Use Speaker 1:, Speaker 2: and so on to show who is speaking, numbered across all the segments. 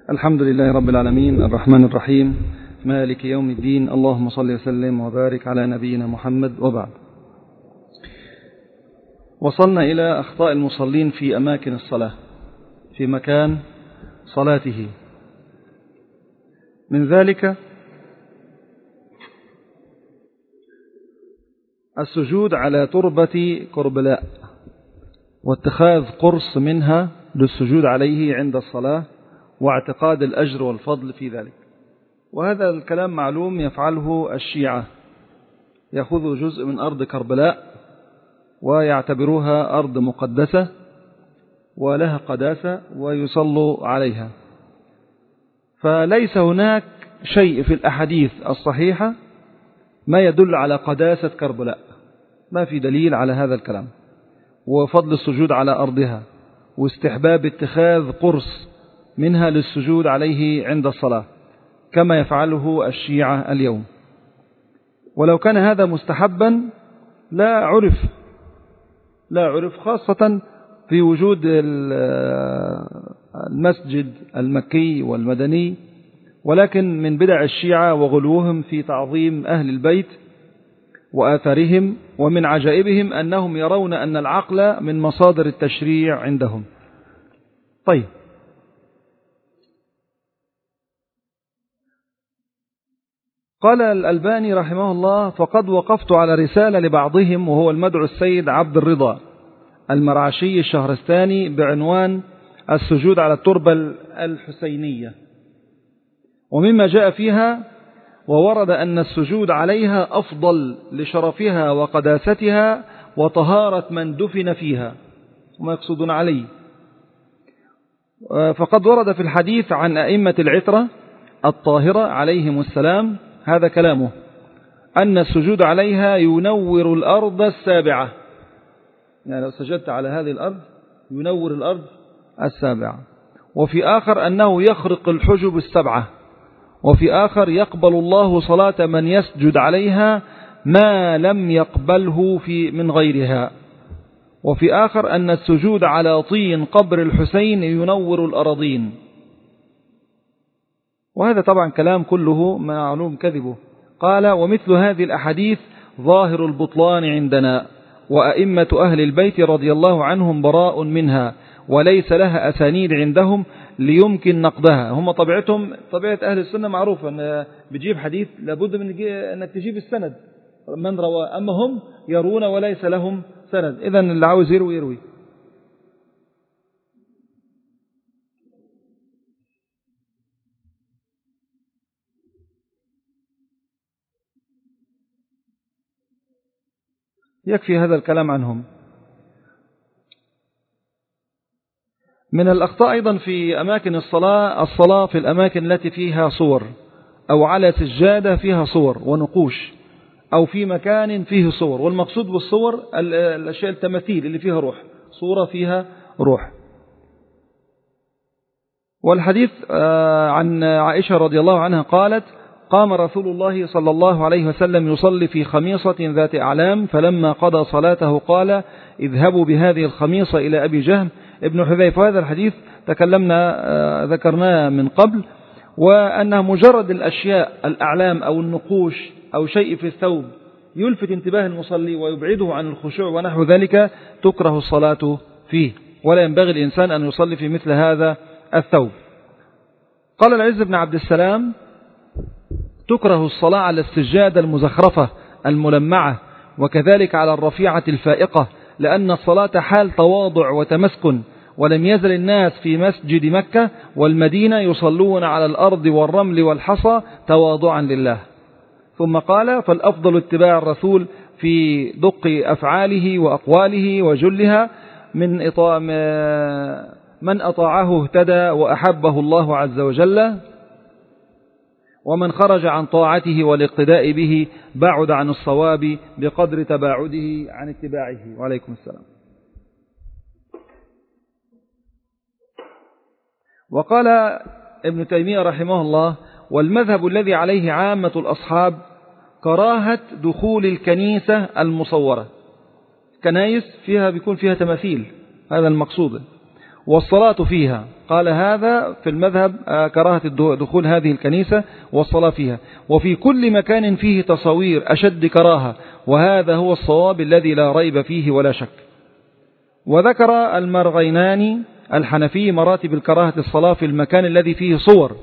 Speaker 1: الحمد لله رب العالمين الرحمن الرحيم مالك يوم الدين. اللهم صل وسلم وبارك على نبينا محمد. وبعد، وصلنا إلى أخطاء المصلين في أماكن الصلاة، في مكان صلاته. من ذلك السجود على تربة كربلاء، واتخاذ قرص منها للسجود عليه عند الصلاة، واعتقاد الأجر والفضل في ذلك. وهذا الكلام معلوم يفعله الشيعة، يأخذوا جزء من أرض كربلاء ويعتبروها أرض مقدسة ولها قداسة ويصلوا عليها. فليس هناك شيء في الأحاديث الصحيحة ما يدل على قداسة كربلاء، ما في دليل على هذا الكلام، وفضل السجود على أرضها، واستحباب اتخاذ قرص منها للسجود عليه عند الصلاة كما يفعله الشيعة اليوم. ولو كان هذا مستحبا لا عرف خاصة في وجود المسجد المكي والمدني. ولكن من بدع الشيعة وغلوهم في تعظيم أهل البيت وآثارهم، ومن عجائبهم أنهم يرون أن العقل من مصادر التشريع عندهم. طيب، قال الألباني رحمه الله: فقد وقفت على رسالة لبعضهم، وهو المدعو السيد عبد الرضا المرعشي الشهرستاني، بعنوان السجود على التربة الحسينية. ومما جاء فيها وورد أن السجود عليها أفضل لشرفها وقداستها وطهارة من دفن فيها، وما يقصدون عليه. فقد ورد في الحديث عن أئمة العترة الطاهرة عليهم السلام، هذا كلامه، أن السجود عليها ينور الأرض السابعة، يعني لو سجدت على هذه الأرض ينور الأرض السابعة. وفي آخر أنه يخرق الحجب السبعة. وفي آخر يقبل الله صلاة من يسجد عليها ما لم يقبله من غيرها. وفي آخر أن السجود على طين قبر الحسين ينور الأراضين. وهذا طبعا كلام كله معلوم كذبه. قال: ومثل هذه الأحاديث ظاهر البطلان عندنا، وأئمة أهل البيت رضي الله عنهم براء منها، وليس لها أسانيد عندهم ليمكن نقدها. هم طبيعتهم طبيعة أهل السنة معروفة، أن بتجيب حديث لابد من أنك تجيب السند من روى، أما هم يرون وليس لهم سند. إذن اللي عاوز يروي. يكفي هذا الكلام عنهم. من الأخطاء أيضا في أماكن الصلاة في الأماكن التي فيها صور، أو على سجادة فيها صور ونقوش، أو في مكان فيه صور. والمقصود بالصور الأشياء التماثيل اللي فيها روح، صورة فيها روح. والحديث عن عائشة رضي الله عنها قالت: قام رسول الله صلى الله عليه وسلم يصلي في خميصة ذات أعلام، فلما قضى صلاته قال: اذهبوا بهذه الخميصة إلى أبي جهم ابن حذيفة. هذا الحديث ذكرناه من قبل، وأنها مجرد الأشياء الأعلام أو النقوش أو شيء في الثوب يلفت انتباه المصلي ويبعده عن الخشوع ونحو ذلك تكره الصلاة فيه، ولا ينبغي الإنسان أن يصلي في مثل هذا الثوب. قال العز بن عبد السلام: تكره الصلاة على السجادة المزخرفة الملمعة، وكذلك على الرفيعة الفائقة، لأن الصلاة حال تواضع وتمسكن، ولم يزل الناس في مسجد مكة والمدينة يصلون على الأرض والرمل والحصى تواضعا لله. ثم قال: فالأفضل اتباع الرسول في دق أفعاله وأقواله وجلها، من أطاعه اهتدى وأحبه الله عز وجل، ومن خرج عن طاعته والاقتداء به بعد عن الصواب بقدر تباعده عن اتباعه. وعليكم السلام. وقال ابن تيمية رحمه الله: والمذهب الذي عليه عامة الأصحاب كراهة دخول الكنيسة المصورة. كنايس بيكون فيها تماثيل، هذا المقصود. والصلاة فيها. قال هذا في المذهب كراهة دخول هذه الكنيسة والصلاة فيها. وفي كل مكان فيه تصوير أشد كراهة، وهذا هو الصواب الذي لا ريب فيه ولا شك. وذكر المرغيناني الحنفي مراتب الكراهة الصلاة في المكان الذي فيه صور،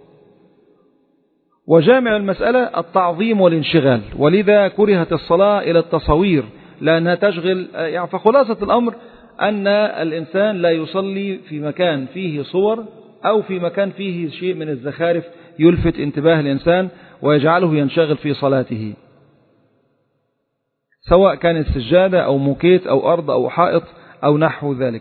Speaker 1: وجامع المسألة التعظيم والانشغال، ولذا كرهت الصلاة إلى التصوير لأنها تشغل. يعني فخلاصة الأمر أن الإنسان لا يصلي في مكان فيه صور أو في مكان فيه شيء من الزخارف يلفت انتباه الإنسان ويجعله ينشغل في صلاته، سواء كانت سجادة أو موكيت أو أرض أو حائط أو نحو ذلك.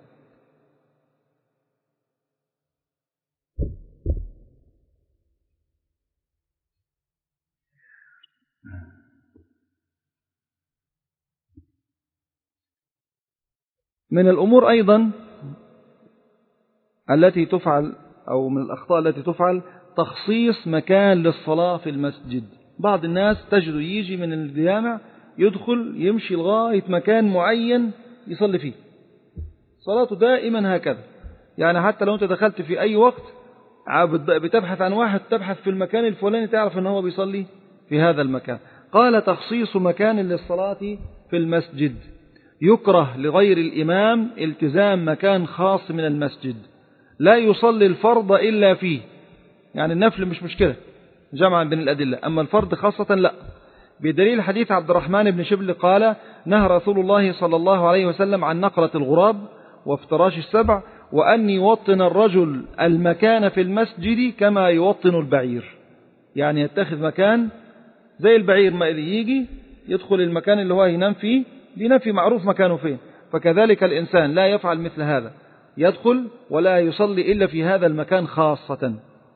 Speaker 1: من الأمور أيضا التي تفعل، أو من الأخطاء التي تفعل، تخصيص مكان للصلاة في المسجد. بعض الناس تجد يجي من الجامع يدخل يمشي لغاية مكان معين يصلي فيه، صلاته دائما هكذا. يعني حتى لو أنت دخلت في أي وقت بتبحث عن واحد، تبحث في المكان الفلاني تعرف أنه هو بيصلي في هذا المكان. قال تخصيص مكان للصلاة في المسجد. يكره لغير الإمام التزام مكان خاص من المسجد، لا يصلي الفرض إلا فيه. يعني النفل مش مشكلة جمعا بين الأدلة، أما الفرض خاصة لا، بدليل حديث عبد الرحمن بن شبل قال نهى رسول الله صلى الله عليه وسلم عن نقرة الغراب وافتراش السبع، وأن يوطن الرجل المكان في المسجد كما يوطن البعير. يعني يتخذ مكان زي البعير، ما يجي يدخل المكان اللي هو ينام فيه، بينام في معروف مكانه فين، فكذلك الإنسان لا يفعل مثل هذا، يدخل ولا يصلي إلا في هذا المكان خاصة.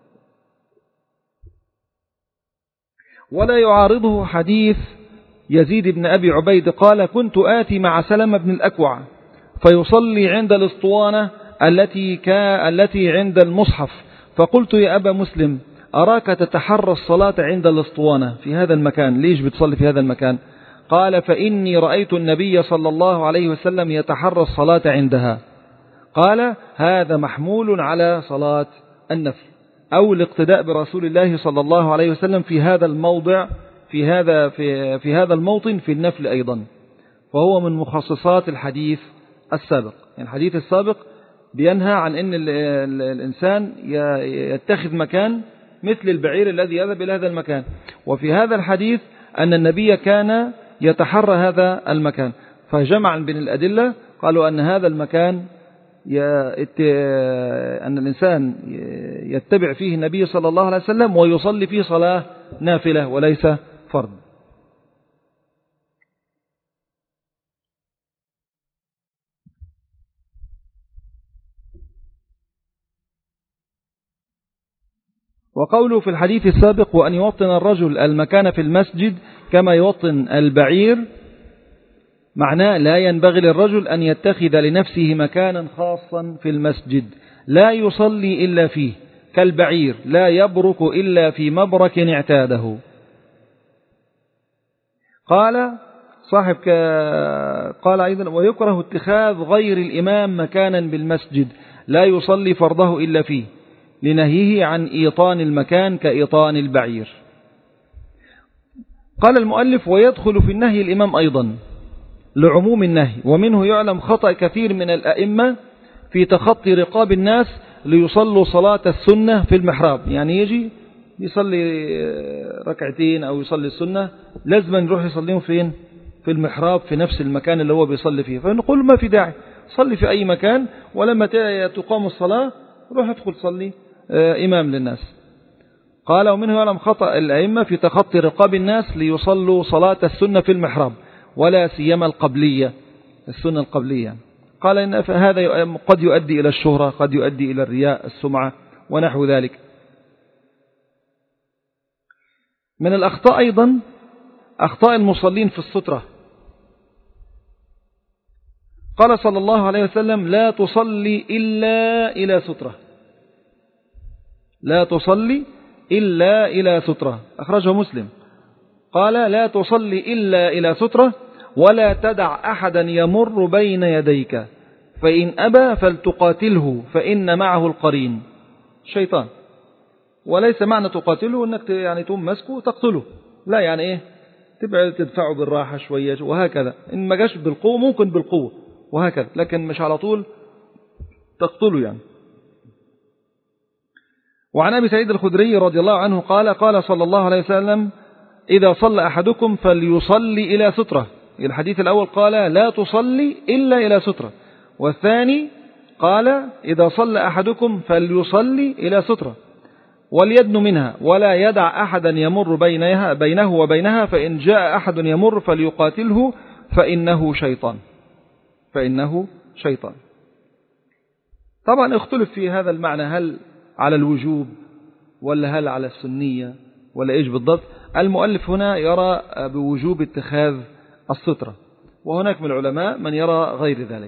Speaker 1: ولا يعارضه حديث يزيد بن أبي عبيد قال كنت آتي مع سلمة بن الأكوع فيصلي عند الاسطوانة التي عند المصحف، فقلت يا أبا مسلم أراك تتحرى الصلاة عند الاسطوانة في هذا المكان، ليش بتصلي في هذا المكان؟ قال فإني رأيت النبي صلى الله عليه وسلم يتحرى الصلاة عندها. قال هذا محمول على صلاة النفل أو الاقتداء برسول الله صلى الله عليه وسلم في هذا الموضع، في هذا الموطن في النفل أيضا، فهو من مخصصات الحديث السابق. يعني الحديث السابق بينهى عن أن الإنسان يتخذ مكان مثل البعير الذي يذهب إلى هذا المكان، وفي هذا الحديث أن النبي كان يتحرى هذا المكان، فجمعا بين الأدلة قالوا أن هذا المكان أن الإنسان يتبع فيه النبي صلى الله عليه وسلم ويصلي فيه صلاة نافلة وليس فرض. وقوله في الحديث السابق وأن يوطن الرجل المكان في المسجد كما يوطن البعير، معناه لا ينبغي للرجل أن يتخذ لنفسه مكانا خاصا في المسجد لا يصلي إلا فيه، كالبعير لا يبرك إلا في مبرك اعتاده. قال صاحب قال أيضا ويكره اتخاذ غير الإمام مكانا بالمسجد لا يصلي فرضه إلا فيه، لنهيه عن إيطان المكان كإيطان البعير. قال المؤلف ويدخل في النهي الإمام أيضا لعموم النهي، ومنه يعلم خطأ كثير من الأئمة في تخطي رقاب الناس ليصلوا صلاة السنة في المحراب. يعني يجي يصلي ركعتين أو يصلي السنة لازم يروح يصليهم فين؟ في المحراب في نفس المكان اللي هو بيصلي فيه، فنقول ما في داعي، صلي في أي مكان، ولما تقام الصلاة روح ادخل صلي إمام للناس. قال ومنه يعلم خطأ الأئمة في تخطي رقاب الناس ليصلوا صلاة السنة في المحراب ولا سيما القبلية، السنة القبلية. قال إن هذا قد يؤدي إلى الشهرة، قد يؤدي إلى الرياء السمعة ونحو ذلك. من الأخطاء أيضا أخطاء المصلين في السترة. قال صلى الله عليه وسلم لا تصلي إلا إلى سترة، لا تصلي إلا إلى سترة، أخرجه مسلم. قال لا تصلي إلا إلى سترة ولا تدع أحدا يمر بين يديك فإن أبى فلتقاتله فإن معه القرين شيطان. وليس معنى تقاتله أنك يعني تقوم مسكه تقتله، لا، يعني إيه، تبعد تدفعه بالراحة شوية وهكذا، إن ما جاش بالقوة ممكن بالقوة وهكذا، لكن مش على طول تقتله يعني. وعن أبي سعيد الخدري رضي الله عنه قال قال صلى الله عليه وسلم إذا صلى أحدكم فليصلي إلى سترة. الحديث الأول قال لا تصلي إلا إلى سترة، والثاني قال إذا صلى أحدكم فليصلي إلى سترة وليدن منها ولا يدع أحدا يمر بينه وبينها، فإن جاء أحد يمر فليقاتله فإنه شيطان. طبعا اختلف في هذا المعنى، هل على الوجوب ولا هل على السنية ولا إيش بالضبط. المؤلف هنا يرى بوجوب اتخاذ السترة، وهناك من العلماء من يرى غير ذلك.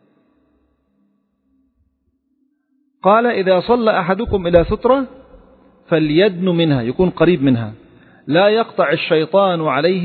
Speaker 1: قال إذا صلى أحدكم إلى سترة فليدن منها، يكون قريب منها، لا يقطع الشيطان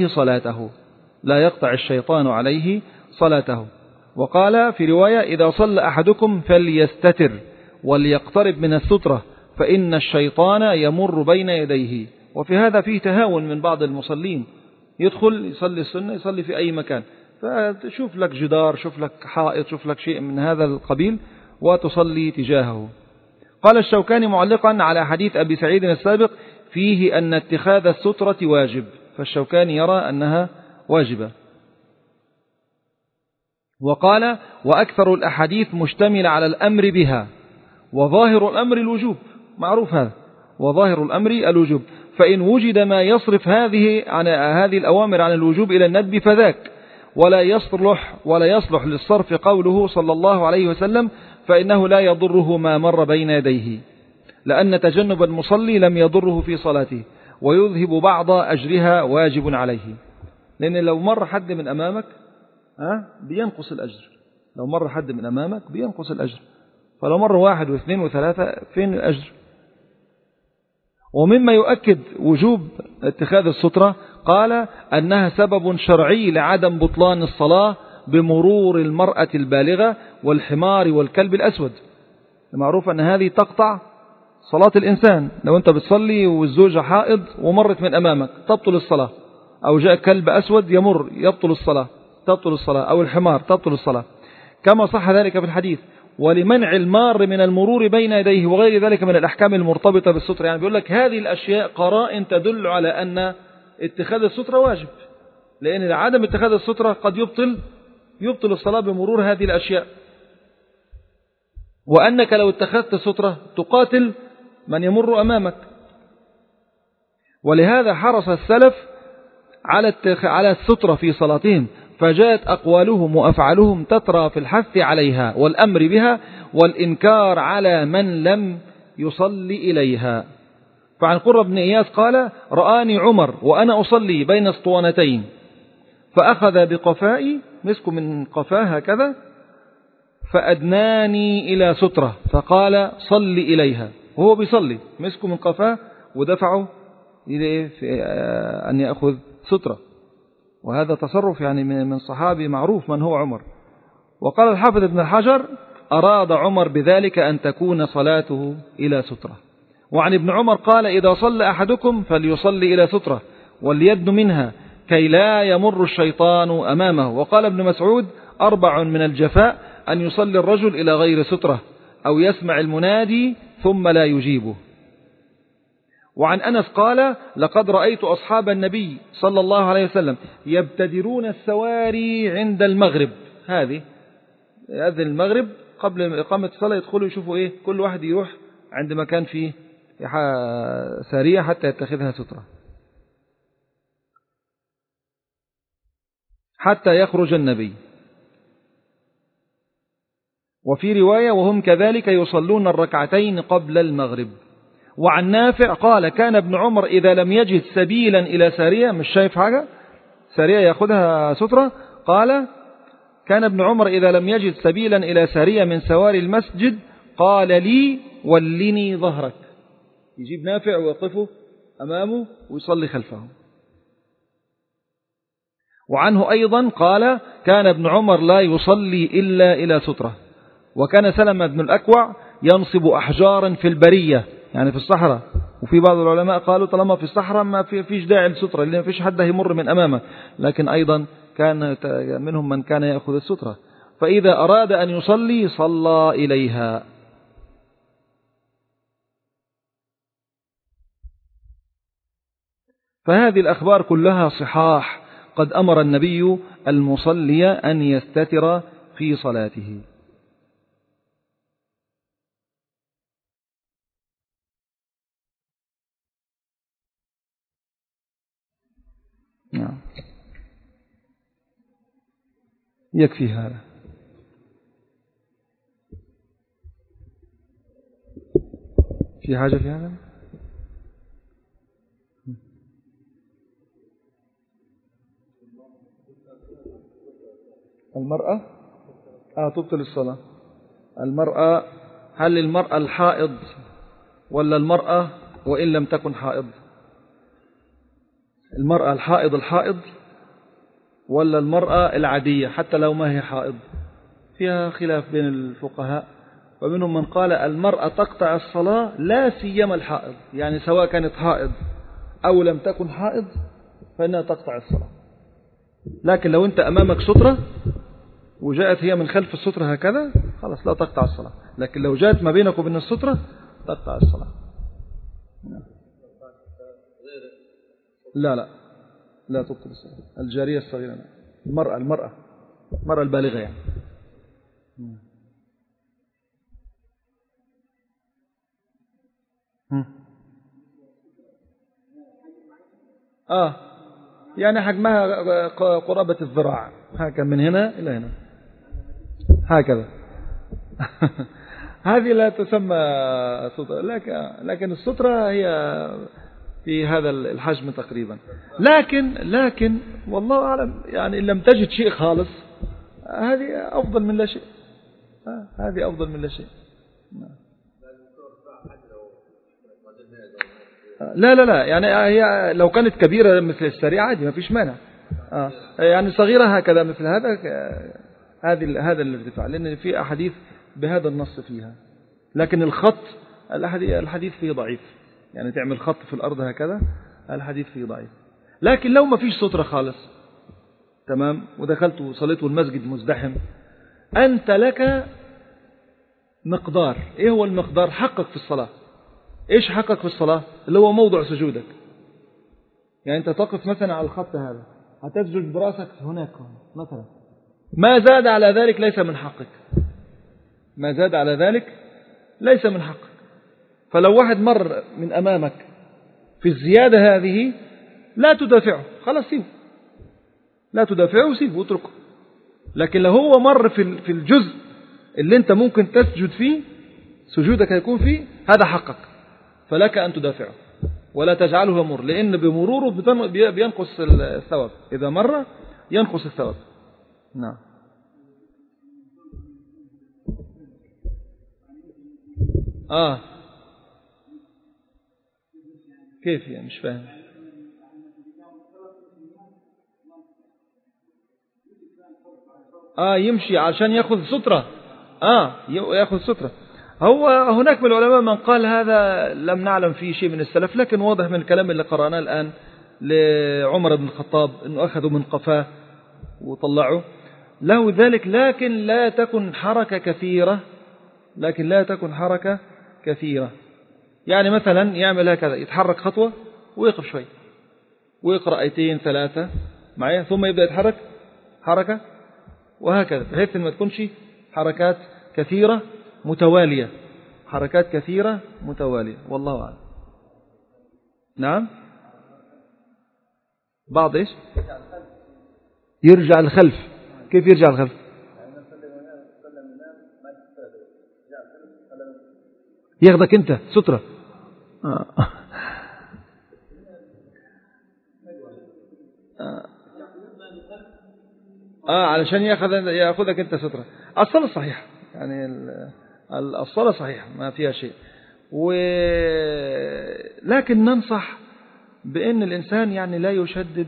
Speaker 1: عليه صلاته. وقال في رواية إذا صلى أحدكم فليستتر وليقترب من السترة فإن الشيطان يمر بين يديه. وفي هذا فيه تهاون من بعض المصلين، يدخل يصلي السنة، يصلي في أي مكان، فتشوف لك جدار، شوف لك حائط، شوف لك شيء من هذا القبيل وتصلي تجاهه. قال الشوكاني معلقا على حديث أبي سعيد السابق فيه أن اتخاذ السترة واجب، فالشوكاني يرى أنها واجبة. وقال وأكثر الأحاديث مشتمل على الأمر بها، وظاهر الأمر الوجوب، معروف هذا، وظاهر الأمر الوجوب، فإن وجد ما يصرف هذه الأوامر عن الوجوب إلى الندب فذاك، ولا يصلح للصرف قوله صلى الله عليه وسلم فإنه لا يضره ما مر بين يديه، لأن تجنب المصلي لم يضره في صلاته ويذهب بعض أجرها واجب عليه. لأن لو مر حد من أمامك بينقص الأجر، لو مر حد من أمامك بينقص الأجر، فلو مر واحد واثنين وثلاثة فين الأجر؟ ومما يؤكد وجوب اتخاذ السترة قال أنها سبب شرعي لعدم بطلان الصلاة بمرور المرأة البالغة والحمار والكلب الأسود. معروف أن هذه تقطع صلاة الإنسان، لو أنت بتصلي والزوجة حائض ومرت من أمامك تبطل الصلاة، أو جاء كلب أسود يمر تبطل الصلاة، أو الحمار تبطل الصلاة، كما صح ذلك في الحديث. ولمنع المار من المرور بين يديه وغير ذلك من الأحكام المرتبطة بالسترة. يعني بيقول لك هذه الأشياء قرائن تدل على أن اتخاذ السترة واجب، لأن عدم اتخاذ السترة قد يبطل الصلاة بمرور هذه الأشياء، وأنك لو اتخذت السترة تقاتل من يمر أمامك. ولهذا حرص السلف على السترة في صلاتهم، فجاءت أقوالهم وأفعالهم تترى في الحث عليها والأمر بها والإنكار على من لم يصلي إليها. فعن قرة بن إياس قال رآني عمر وأنا أصلي بين اسطوانتين فأخذ بقفائي، مسك من قفاه هكذا، فأدناني إلى سترة فقال صل إليها، وهو بيصلي مسكه من قفاه ودفعه إليه في أن يأخذ سترة. وهذا تصرف يعني من صحابي معروف من هو عمر. وقال الحافظ ابن الحجر أراد عمر بذلك أن تكون صلاته إلى سترة. وعن ابن عمر قال إذا صلى أحدكم فليصلي إلى سترة وليدن منها كي لا يمر الشيطان أمامه. وقال ابن مسعود 4 من الجفاء أن يصلي الرجل إلى غير سترة أو يسمع المنادي ثم لا يجيبه. وعن أنس قال لقد رأيت أصحاب النبي صلى الله عليه وسلم يبتدرون السواري عند المغرب. هذه يأذن المغرب قبل إقامة الصلاة يدخلوا يشوفوا إيه، كل واحد يروح عند مكان فيه سارية حتى يتخذها سترة حتى يخرج النبي. وفي رواية وهم كذلك يصلون الركعتين قبل المغرب. وعن نافع قال كان ابن عمر إذا لم يجد سبيلا إلى سارية، مش شايف حاجة سارية يأخذها سترة، قال كان ابن عمر إذا لم يجد سبيلا إلى سارية من سواري المسجد قال لي ولني ظهرك، يجيب نافع ويقفه أمامه ويصلي خلفه. وعنه أيضا قال كان ابن عمر لا يصلي إلا إلى سترة. وكان سلمة بن الأكوع ينصب أحجارا في البرية يعني في الصحراء. وفي بعض العلماء قالوا طالما في الصحراء ما فيش داعي للسترة لأن ما فيش حد يمر من أمامه، لكن أيضا كان منهم من كان يأخذ السترة، فإذا أراد أن يصلي صلى إليها. فهذه الأخبار كلها صحاح، قد أمر النبي المصلي أن يستتر في صلاته. نعم يكفي هذا. في حاجة في هذا؟ المرأة تبطل الصلاة. المرأة، هل المرأة الحائض ولا المرأة وإن لم تكن حائض؟ المرأة الحائض ولا المرأة العادية حتى لو ما هي حائض؟ فيها خلاف بين الفقهاء، ومنهم من قال المرأة تقطع الصلاة لا سيما الحائض، يعني سواء كانت حائض أو لم تكن حائض فإنها تقطع الصلاة. لكن لو أنت أمامك سترة وجاءت هي من خلف السترة هكذا خلاص لا تقطع الصلاة، لكن لو جاءت ما بينك وبين السترة تقطع الصلاة. لا تبطل الصلاة. الجارية الصغيرة، المرأة البالغة يعني. يعني حجمها قرابة الذراع هكذا من هنا إلى هنا هكذا. هذه لا تسمى سترة، لكن السترة هي في هذا الحجم تقريبا. لكن والله أعلم يعني إن لم تجد شيء خالص هذه أفضل من لا شيء. هذه أفضل من لا شيء. لا يعني هي لو كانت كبيرة مثل السريعة عادي ما فيش مانع. يعني صغيرة هكذا مثل هذا الارتفاع، لأن في أحاديث بهذا النص فيها. لكن الخط الحديث فيه ضعيف، يعني تعمل خط في الأرض هكذا الحديث فيه ضعيف. لكن لو ما فيش سترة خالص تمام ودخلت وصليت والمسجد مزدحم، أنت لك مقدار. إيه هو المقدار؟ حقك في الصلاة. إيش حقك في الصلاة؟ اللي هو موضع سجودك. يعني أنت تقف مثلا على الخط هذا هتسجد براسك هناك مثلا، ما زاد على ذلك ليس من حقك. ما زاد على ذلك ليس من حقك. فلو واحد مر من أمامك في الزيادة هذه لا تدافعه، خلاص سيبه، لا تدافعه سيبه واتركه. لكن لو هو مر في الجزء اللي انت ممكن تسجد فيه سجودك هيكون فيه، هذا حقك، فلك أن تدافعه ولا تجعله يمر، لأن بمروره بينقص الثواب. إذا مر ينقص الثواب. نعم. كيف يعني؟ مش فاهم. يمشي عشان يأخذ سترة. يأخذ سترة. هو هناك من العلماء من قال هذا لم نعلم فيه شيء من السلف، لكن واضح من الكلام اللي قرأناه الآن لعمر بن الخطاب أنه أخذوا من قفاه وطلعوا له ذلك. لكن لا تكن حركة كثيرة. يعني مثلا يعمل هكذا، يتحرك خطوة ويقف شوي ويقرأ آيتين 3 معي، ثم يبدأ يتحرك حركة وهكذا، بحيث ما تكونش حركات كثيرة متوالية. والله أعلم. نعم. بعض إيش؟ يرجع الخلف. كيف يرجع الخلف؟ ياخدك أنت سترة. علشان ياخذك أنت سترة. الصلاة صحيحة، يعني الصلاة صحيحة ما فيها شيء. لكن ننصح بأن الإنسان يعني لا يشدد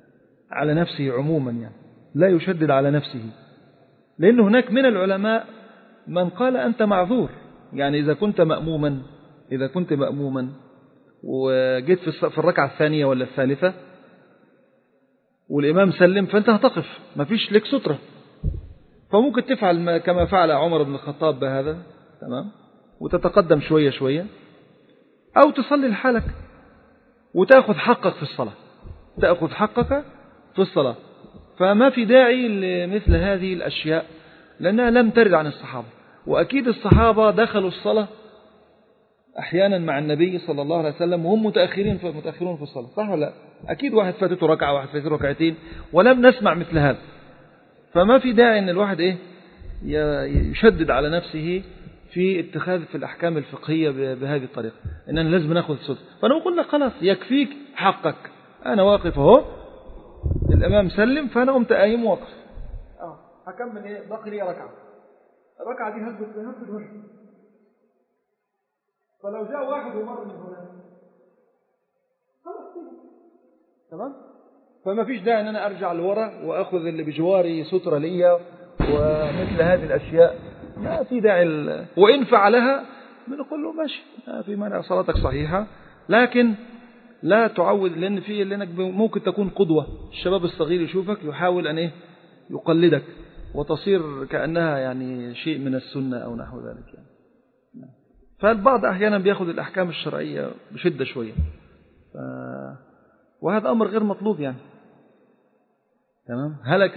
Speaker 1: على نفسه عموما، يعني لا يشدد على نفسه، لأن هناك من العلماء من قال أنت معذور. يعني إذا كنت مأموما وجيت في الركعة الثانية ولا الثالثة والإمام سلم، فأنت هتقف، ما فيش لك سترة، فممكن تفعل كما فعل عمر بن الخطاب بهذا، تمام، وتتقدم شوية شوية، أو تصلي لحالك وتأخذ حقك في الصلاة. فما في داعي لمثل هذه الأشياء لأنها لم ترد عن الصحابة. وأكيد الصحابة دخلوا الصلاة أحيانا مع النبي صلى الله عليه وسلم وهم متأخرون في الصلاة، صح ولا لا؟ أكيد واحد فاتته ركعة، واحد فاتته ركعتين، ولم نسمع مثل هذا. فما في داعي أن الواحد يشدد على نفسه في الأحكام الفقهية بهذه الطريقة، إننا لازم نأخذ السدس. فأنا أقول لك خلاص يكفيك حقك، أنا واقف أهو، الإمام سلم، فأنا قمت قايم واقف، هكمل باقي لي ركعة، الركعة دي هثبت وجهي، فلو جاء واحد ومر من هنا خلاص تمام. فما فيش داعي ان انا ارجع لورا واخذ اللي بجواري سترة ليا ومثل هذه الاشياء، ما في داعي. وان فعلها بنقول له ماشي، ما في مانع، صلاتك صحيحة، لكن لا تعود، لانك ممكن تكون قدوة، الشباب الصغير يشوفك يحاول ان يقلدك وتصير كأنها يعني شيء من السنة او نحو ذلك يعني. فالبعض أحيانا بيأخذ الأحكام الشرعية بشدة شوية، وهذا أمر غير مطلوب يعني. تمام. هلك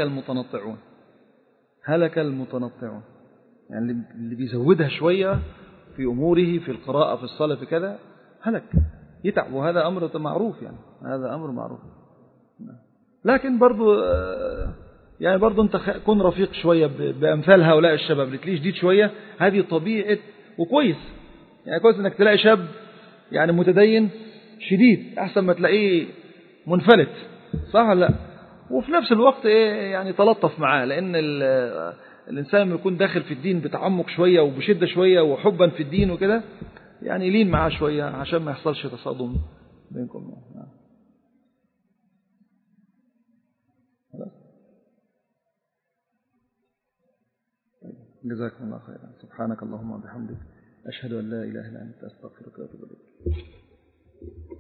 Speaker 1: المتنطعون، يعني اللي بيزودها شوية في أموره، في القراءة، في الصلاة، في كذا، هلك، يتعب، وهذا أمر معروف يعني، هذا أمر معروف. لكن برضو أنت كن رفيق شوية بأمثال هؤلاء الشباب اللي تلاقيه جديد شوية، هذه طبيعة، وكويس يعني، كويس انك تلاقي شاب يعني متدين شديد احسن ما تلاقيه منفلت، صح ولا لا؟ وفي نفس الوقت يعني تلطف معاه، لان الانسان لما يكون داخل في الدين بتعمق شويه وبشده شويه وحبا في الدين وكده، يعني لين معاه شويه عشان ما يحصلش تصادم بينكم. جزاكم الله خيرا. سبحانك اللهم وبحمدك، أشهد أن لا إله إلا أنت، أستغفرك وأتوب إليك.